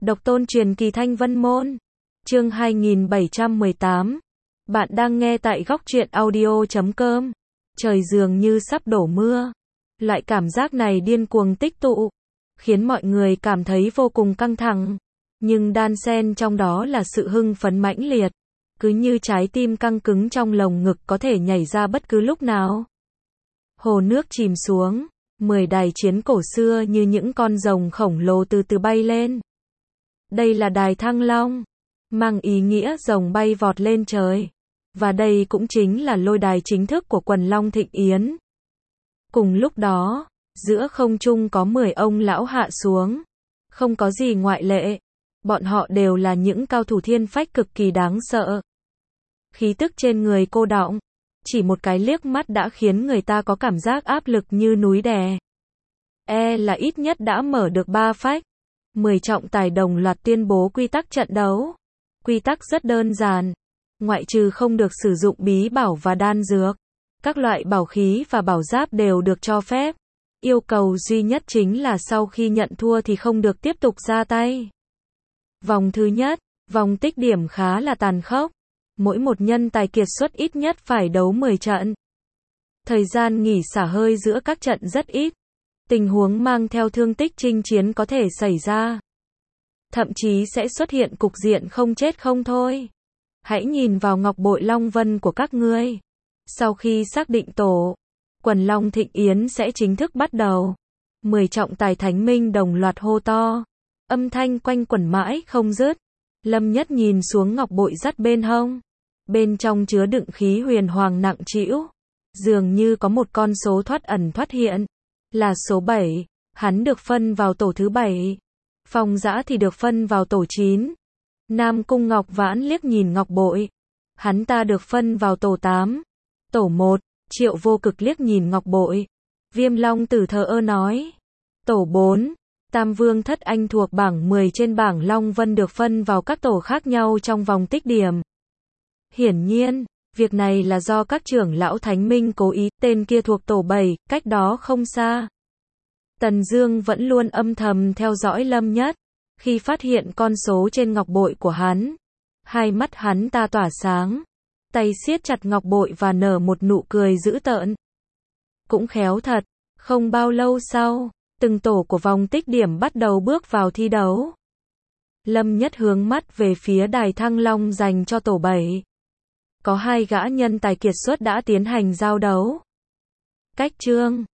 Độc tôn truyền kỳ Thanh Vân Môn. Chương 2718. Bạn đang nghe tại góc truyện audio.com. Trời dường như sắp đổ mưa. Loại cảm giác này điên cuồng tích tụ, khiến mọi người cảm thấy vô cùng căng thẳng. Nhưng đan xen trong đó là sự hưng phấn mãnh liệt. Cứ như trái tim căng cứng trong lồng ngực có thể nhảy ra bất cứ lúc nào. Hồ nước chìm xuống. 10 đài chiến cổ xưa như những con rồng khổng lồ từ từ bay lên. Đây là đài Thăng Long, mang ý nghĩa rồng bay vọt lên trời. Và đây cũng chính là lôi đài chính thức của quần Long Thịnh Yến. Cùng lúc đó, giữa không trung có 10 ông lão hạ xuống. Không có gì ngoại lệ. Bọn họ đều là những cao thủ thiên phách cực kỳ đáng sợ. Khí tức trên người cô đọng. Chỉ một cái liếc mắt đã khiến người ta có cảm giác áp lực như núi đè. Là ít nhất đã mở được 3 phách. 10 trọng tài đồng loạt tuyên bố quy tắc trận đấu. Quy tắc rất đơn giản. Ngoại trừ không được sử dụng bí bảo và đan dược, các loại bảo khí và bảo giáp đều được cho phép. Yêu cầu duy nhất chính là sau khi nhận thua thì không được tiếp tục ra tay. Vòng thứ nhất, vòng tích điểm khá là tàn khốc. Mỗi một nhân tài kiệt xuất ít nhất phải đấu 10 trận. Thời gian nghỉ xả hơi giữa các trận rất ít. Tình huống mang theo thương tích chinh chiến có thể xảy ra. Thậm chí sẽ xuất hiện cục diện không chết không thôi. Hãy nhìn vào ngọc bội Long Vân của các ngươi. Sau khi xác định tổ, quần Long Thịnh Yến sẽ chính thức bắt đầu. 10 trọng tài thánh minh đồng loạt hô to. Âm thanh quanh quẩn mãi không dứt. Lâm Nhất nhìn xuống ngọc bội dắt bên hông. Bên trong chứa đựng khí huyền hoàng nặng trĩu. Dường như có một con số thoát ẩn thoát hiện. Là số 7. Hắn được phân vào tổ thứ 7. Phong Dã thì được phân vào tổ 9. Nam Cung Ngọc Vãn liếc nhìn ngọc bội. Hắn ta được phân vào tổ 8. Tổ 1. Triệu Vô Cực liếc nhìn ngọc bội. Viêm Long Tử thờ ơ nói. Tổ 4. Tam Vương Thất Anh thuộc bảng 10 trên bảng Long Vân được phân vào các tổ khác nhau trong vòng tích điểm. Hiển nhiên, việc này là do các trưởng lão Thánh Minh cố ý, tên kia thuộc tổ 7, cách đó không xa. Tần Dương vẫn luôn âm thầm theo dõi Lâm Nhất. Khi phát hiện con số trên ngọc bội của hắn, hai mắt hắn ta tỏa sáng. Tay siết chặt ngọc bội và nở một nụ cười dữ tợn. Cũng khéo thật, không bao lâu sau, từng tổ của vòng tích điểm bắt đầu bước vào thi đấu. Lâm Nhất hướng mắt về phía đài Thăng Long dành cho tổ 7. Có 2 gã nhân tài kiệt xuất đã tiến hành giao đấu. Cách chương